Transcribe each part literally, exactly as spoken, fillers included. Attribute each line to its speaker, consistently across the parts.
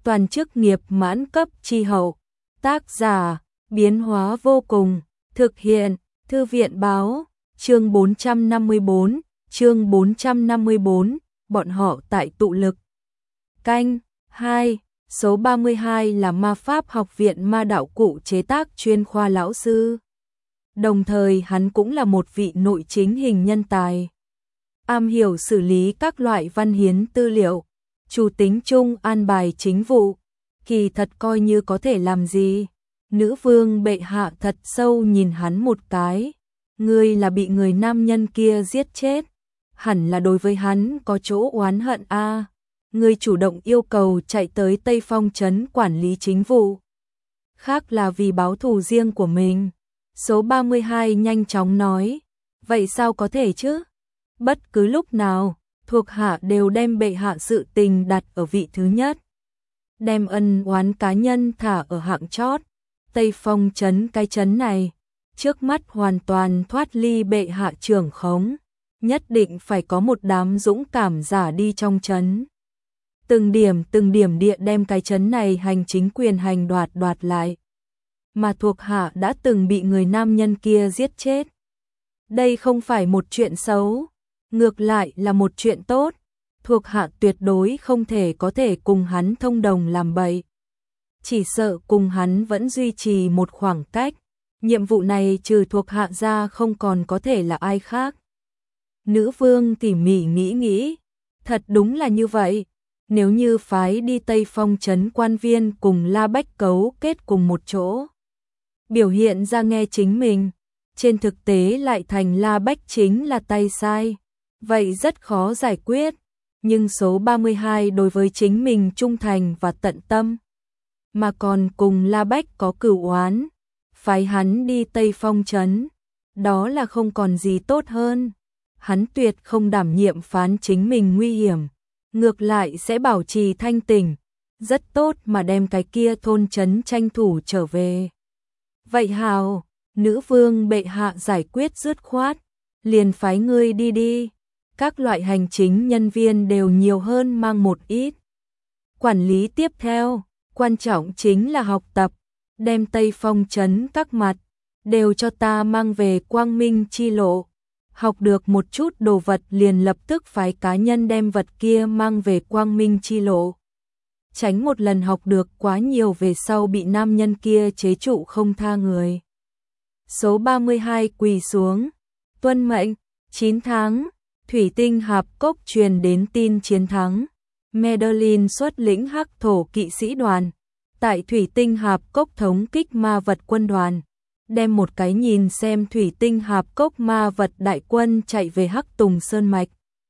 Speaker 1: toàn chức nghiệp mãn cấp chi hậu. Tác giả, biến hóa vô cùng, thực hiện, Thư viện báo, chương bốn trăm năm mươi bốn, chương bốn trăm năm mươi bốn, bọn họ tại tụ lực. Canh, hai, số ba mươi hai là Ma Pháp Học viện Ma đạo cụ chế tác chuyên khoa lão sư. Đồng thời hắn cũng là một vị nội chính hình nhân tài. Am hiểu xử lý các loại văn hiến tư liệu, chủ tính chung an bài chính vụ, kỳ thật coi như có thể làm gì. Nữ vương bệ hạ thật sâu nhìn hắn một cái, ngươi là bị người nam nhân kia giết chết, hẳn là đối với hắn có chỗ oán hận a. À. Ngươi chủ động yêu cầu chạy tới Tây Phong trấn quản lý chính vụ, khác là vì báo thù riêng của mình. Số ba mươi hai nhanh chóng nói, vậy sao có thể chứ? Bất cứ lúc nào, thuộc hạ đều đem bệ hạ sự tình đặt ở vị thứ nhất, đem ân oán cá nhân thả ở hạng chót. Tây Phong trấn, cái trấn này, trước mắt hoàn toàn thoát ly bệ hạ trưởng khống, nhất định phải có một đám dũng cảm giả đi trong trấn. Từng điểm từng điểm địa đem cái trấn này hành chính quyền hành đoạt đoạt lại. Mà thuộc hạ đã từng bị người nam nhân kia giết chết. Đây không phải một chuyện xấu, ngược lại là một chuyện tốt, thuộc hạ tuyệt đối không thể có thể cùng hắn thông đồng làm bậy. Chỉ sợ cùng hắn vẫn duy trì một khoảng cách, nhiệm vụ này trừ thuộc hạ ra không còn có thể là ai khác. Nữ vương tỉ mỉ nghĩ nghĩ, thật đúng là như vậy, nếu như phái đi Tây Phong trấn quan viên cùng La Bách cấu kết cùng một chỗ, biểu hiện ra nghe chính mình, trên thực tế lại thành La Bách chính là tay sai, vậy rất khó giải quyết, nhưng số ba mươi hai đối với chính mình trung thành và tận tâm, mà còn cùng La Bách có cửu oán, phái hắn đi Tây Phong trấn, đó là không còn gì tốt hơn. Hắn tuyệt không đảm nhiệm phán chính mình nguy hiểm, ngược lại sẽ bảo trì thanh tỉnh, rất tốt mà đem cái kia thôn trấn tranh thủ trở về. Vậy hào, nữ vương bệ hạ giải quyết dứt khoát, liền phái ngươi đi đi, các loại hành chính nhân viên đều nhiều hơn mang một ít. Quản lý tiếp theo, quan trọng chính là học tập, đem Tây Phong trấn các mặt, đều cho ta mang về Quang Minh chi lộ. Học được một chút đồ vật liền lập tức phái cá nhân đem vật kia mang về Quang Minh chi lộ. Tránh một lần học được quá nhiều về sau bị nam nhân kia chế trụ không tha người. Số ba mươi hai quỳ xuống, tuân mệnh. Chín tháng, thủy tinh hạp cốc truyền đến tin chiến thắng. Madeline xuất lĩnh hắc thổ kỵ sĩ đoàn, tại thủy tinh hạp cốc thống kích ma vật quân đoàn, đem một cái nhìn xem thủy tinh hạp cốc ma vật đại quân chạy về Hắc Tùng Sơn Mạch.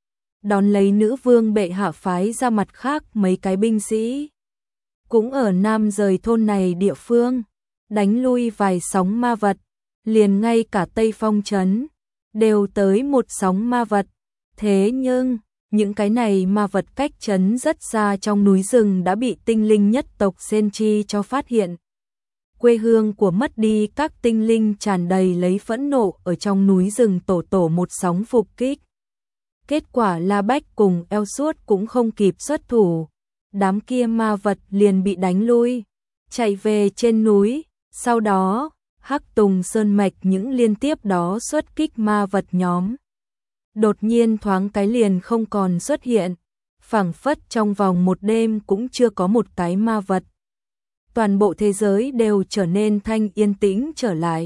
Speaker 1: Đón lấy nữ vương bệ hạ phái ra mặt khác mấy cái binh sĩ, cũng ở Nam rời thôn này địa phương, đánh lui vài sóng ma vật, liền ngay cả Tây Phong trấn đều tới một sóng ma vật. Thế nhưng, những cái này ma vật cách trấn rất xa trong núi rừng đã bị tinh linh nhất tộc Senchi cho phát hiện. Quê hương của mất đi các tinh linh tràn đầy lấy phẫn nộ ở trong núi rừng tổ tổ một sóng phục kích. Kết quả La Bách cùng eo suốt cũng không kịp xuất thủ, đám kia ma vật liền bị đánh lui, chạy về trên núi. Sau đó, Hắc Tùng Sơn Mạch những liên tiếp đó xuất kích ma vật nhóm, đột nhiên thoáng cái liền không còn xuất hiện, phảng phất trong vòng một đêm cũng chưa có một cái ma vật. Toàn bộ thế giới đều trở nên thanh yên tĩnh trở lại.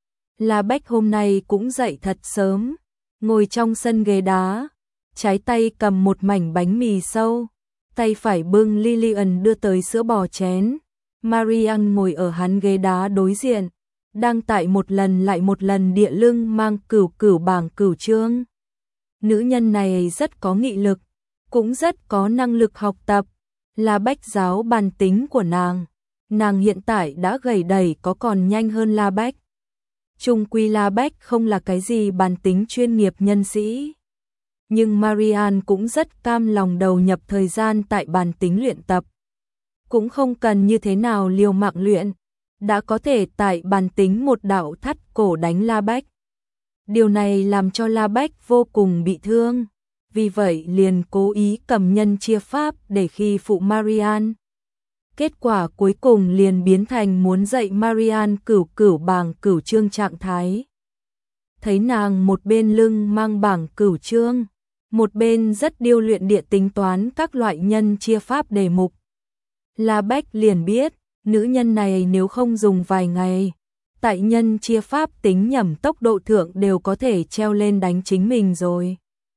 Speaker 1: La Bách hôm nay cũng dậy thật sớm, ngồi trong sân ghế đá, trái tay cầm một mảnh bánh mì sâu, tay phải bưng Lillian đưa tới sữa bò chén. Marianne ngồi ở hắn ghế đá đối diện, đang tại một lần lại một lần địa lưng mang cửu cửu bảng cửu chương. Nữ nhân này rất có nghị lực, cũng rất có năng lực học tập, là Bách giáo bản tính của nàng. Nàng hiện tại đã gầy đẩy có còn nhanh hơn La Bách. Trung quy La Bách không là cái gì bản tính chuyên nghiệp nhân sĩ. Nhưng Marianne cũng rất cam lòng đầu nhập thời gian tại bản tính luyện tập. Cũng không cần như thế nào liều mạng luyện, đã có thể tại bản tính một đạo thắt cổ đánh La Bách. Điều này làm cho La Bách vô cùng bị thương, vì vậy liền cố ý cầm nhân chia pháp để khi phụ Marianne. Kết quả cuối cùng liền biến thành muốn dạy Marian cửu cửu bảng cửu chương trạng thái. Thấy nàng một bên lưng mang bảng cửu chương, một bên rất điêu luyện địa tính toán các loại nhân chia pháp đề mục. La Bách liền biết, nữ nhân này nếu không dùng vài ngày, tại nhân chia pháp tính nhẩm tốc độ thượng đều có thể treo lên đánh chính mình rồi.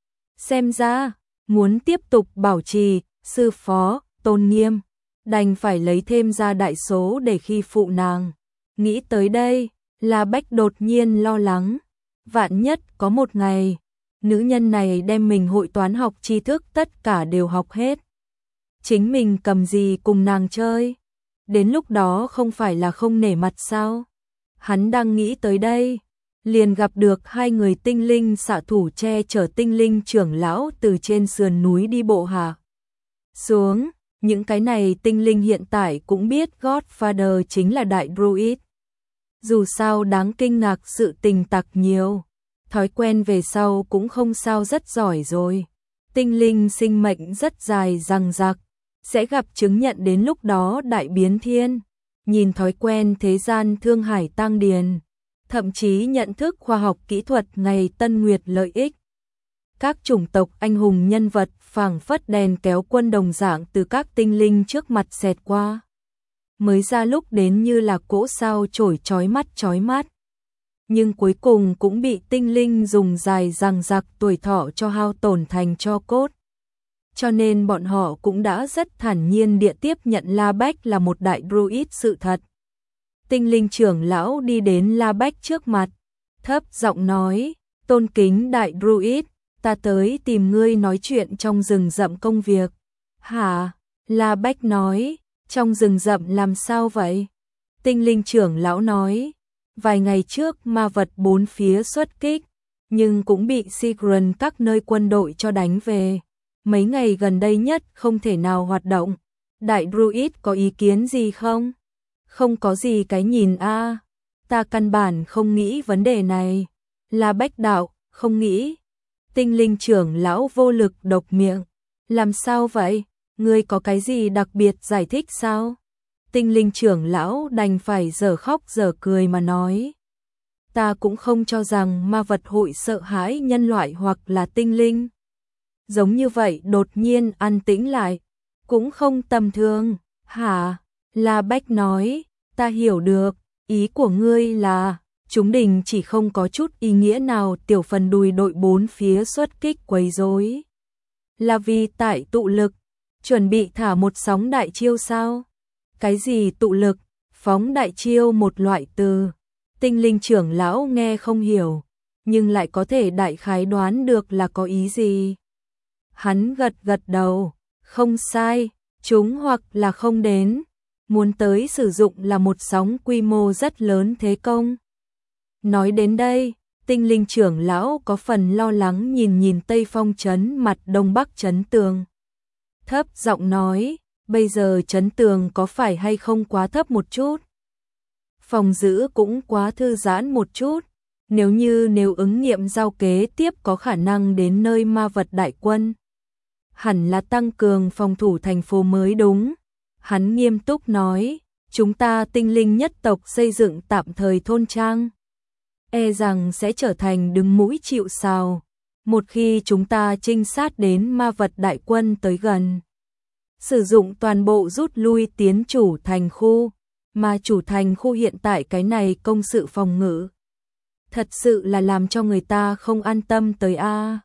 Speaker 1: Xem ra, muốn tiếp tục bảo trì, sư phó, tôn nghiêm, đành phải lấy thêm ra đại số để khi phụ nàng. Nghĩ tới đây, La Bách đột nhiên lo lắng. Vạn nhất có một ngày, nữ nhân này đem mình hội toán học tri thức tất cả đều học hết. Chính mình cầm gì cùng nàng chơi? Đến lúc đó không phải là không nể mặt sao? Hắn đang nghĩ tới đây, liền gặp được hai người tinh linh xạ thủ che chở tinh linh trưởng lão từ trên sườn núi đi bộ hạ xuống. Những cái này tinh linh hiện tại cũng biết Godfather chính là đại druid. Dù sao đáng kinh ngạc sự tình tặc nhiều, thói quen về sau cũng không sao rất giỏi rồi. Tinh linh sinh mệnh rất dài dằng dặc, sẽ gặp chứng nhận đến lúc đó đại biến thiên. Nhìn thói quen thế gian thương hải tăng điền, thậm chí nhận thức khoa học kỹ thuật ngày tân nguyệt lợi ích. Các chủng tộc anh hùng nhân vật phảng phất đèn kéo quân đồng dạng từ các tinh linh trước mặt xẹt qua. Mới ra lúc đến như là cỗ sao chổi chói mắt chói mắt. Nhưng cuối cùng cũng bị tinh linh dùng dài dằng dặc tuổi thọ cho hao tổn thành tro cốt. Cho nên bọn họ cũng đã rất thản nhiên địa tiếp nhận La Bách là một đại druid sự thật. Tinh linh trưởng lão đi đến La Bách trước mặt, thấp giọng nói, tôn kính đại druid, ta tới tìm ngươi nói chuyện trong rừng rậm công việc. Hả? La Bách nói, trong rừng rậm làm sao vậy? Tinh linh trưởng lão nói, vài ngày trước ma vật bốn phía xuất kích, nhưng cũng bị Sigrun các nơi quân đội cho đánh về. Mấy ngày gần đây nhất không thể nào hoạt động. Đại druid có ý kiến gì không? Không có gì cái nhìn a, à. Ta căn bản không nghĩ vấn đề này. La Bách đạo, không nghĩ. Tinh linh trưởng lão vô lực độc miệng. Làm sao vậy? Ngươi có cái gì đặc biệt giải thích sao? Tinh linh trưởng lão đành phải dở khóc dở cười mà nói. Ta cũng không cho rằng ma vật hội sợ hãi nhân loại hoặc là tinh linh. Giống như vậy đột nhiên an tĩnh lại, cũng không tầm thường. Hả? La Bách nói, ta hiểu được, ý của ngươi là, chúng đình chỉ không có chút ý nghĩa nào tiểu phần đùi đội bốn phía xuất kích quấy rối. Là vì tại tụ lực, chuẩn bị thả một sóng đại chiêu sao? Cái gì tụ lực? Phóng đại chiêu một loại từ. Tinh linh trưởng lão nghe không hiểu, nhưng lại có thể đại khái đoán được là có ý gì. Hắn gật gật đầu, không sai, chúng hoặc là không đến, muốn tới sử dụng là một sóng quy mô rất lớn thế công. Nói đến đây, tinh linh trưởng lão có phần lo lắng nhìn nhìn Tây Phong trấn mặt Đông Bắc trấn tường. Thấp giọng nói, bây giờ trấn tường có phải hay không quá thấp một chút? Phòng giữ cũng quá thư giãn một chút, nếu như nếu ứng nghiệm giao kế tiếp có khả năng đến nơi ma vật đại quân. Hẳn là tăng cường phòng thủ thành phố mới đúng. Hắn nghiêm túc nói, chúng ta tinh linh nhất tộc xây dựng tạm thời thôn trang. E rằng sẽ trở thành đứng mũi chịu sào. Một khi chúng ta trinh sát đến ma vật đại quân tới gần. Sử dụng toàn bộ rút lui tiến chủ thành khu. Mà chủ thành khu hiện tại cái này công sự phòng ngự. Thật sự là làm cho người ta không an tâm tới a.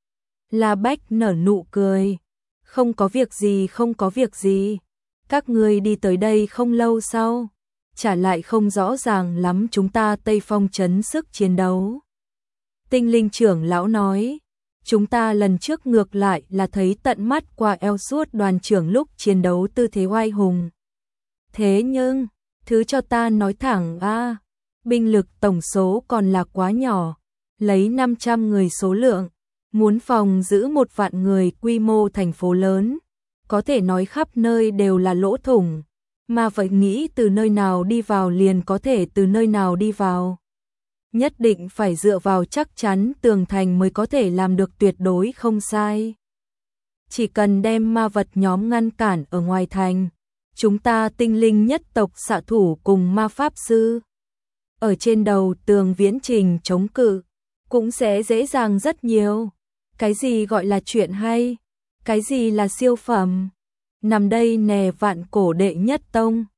Speaker 1: La Bách nở nụ cười. Không có việc gì không có việc gì. Các ngươi đi tới đây không lâu sau. Trả lại không rõ ràng lắm chúng ta Tây Phong trấn sức chiến đấu. Tinh linh trưởng lão nói. Chúng ta lần trước ngược lại là thấy tận mắt qua eo suốt đoàn trưởng lúc chiến đấu tư thế oai hùng. Thế nhưng, thứ cho ta nói thẳng a, binh lực tổng số còn là quá nhỏ. Lấy năm trăm người số lượng. Muốn phòng giữ một vạn người quy mô thành phố lớn, có thể nói khắp nơi đều là lỗ thủng, mà vậy nghĩ từ nơi nào đi vào liền có thể từ nơi nào đi vào. Nhất định phải dựa vào chắc chắn tường thành mới có thể làm được tuyệt đối không sai. Chỉ cần đem ma vật nhóm ngăn cản ở ngoài thành, chúng ta tinh linh nhất tộc xạ thủ cùng ma pháp sư ở trên đầu tường viễn trình chống cự, cũng sẽ dễ dàng rất nhiều. Cái gì gọi là chuyện hay? Cái gì là siêu phẩm? Nằm đây nè vạn cổ đệ nhất tông.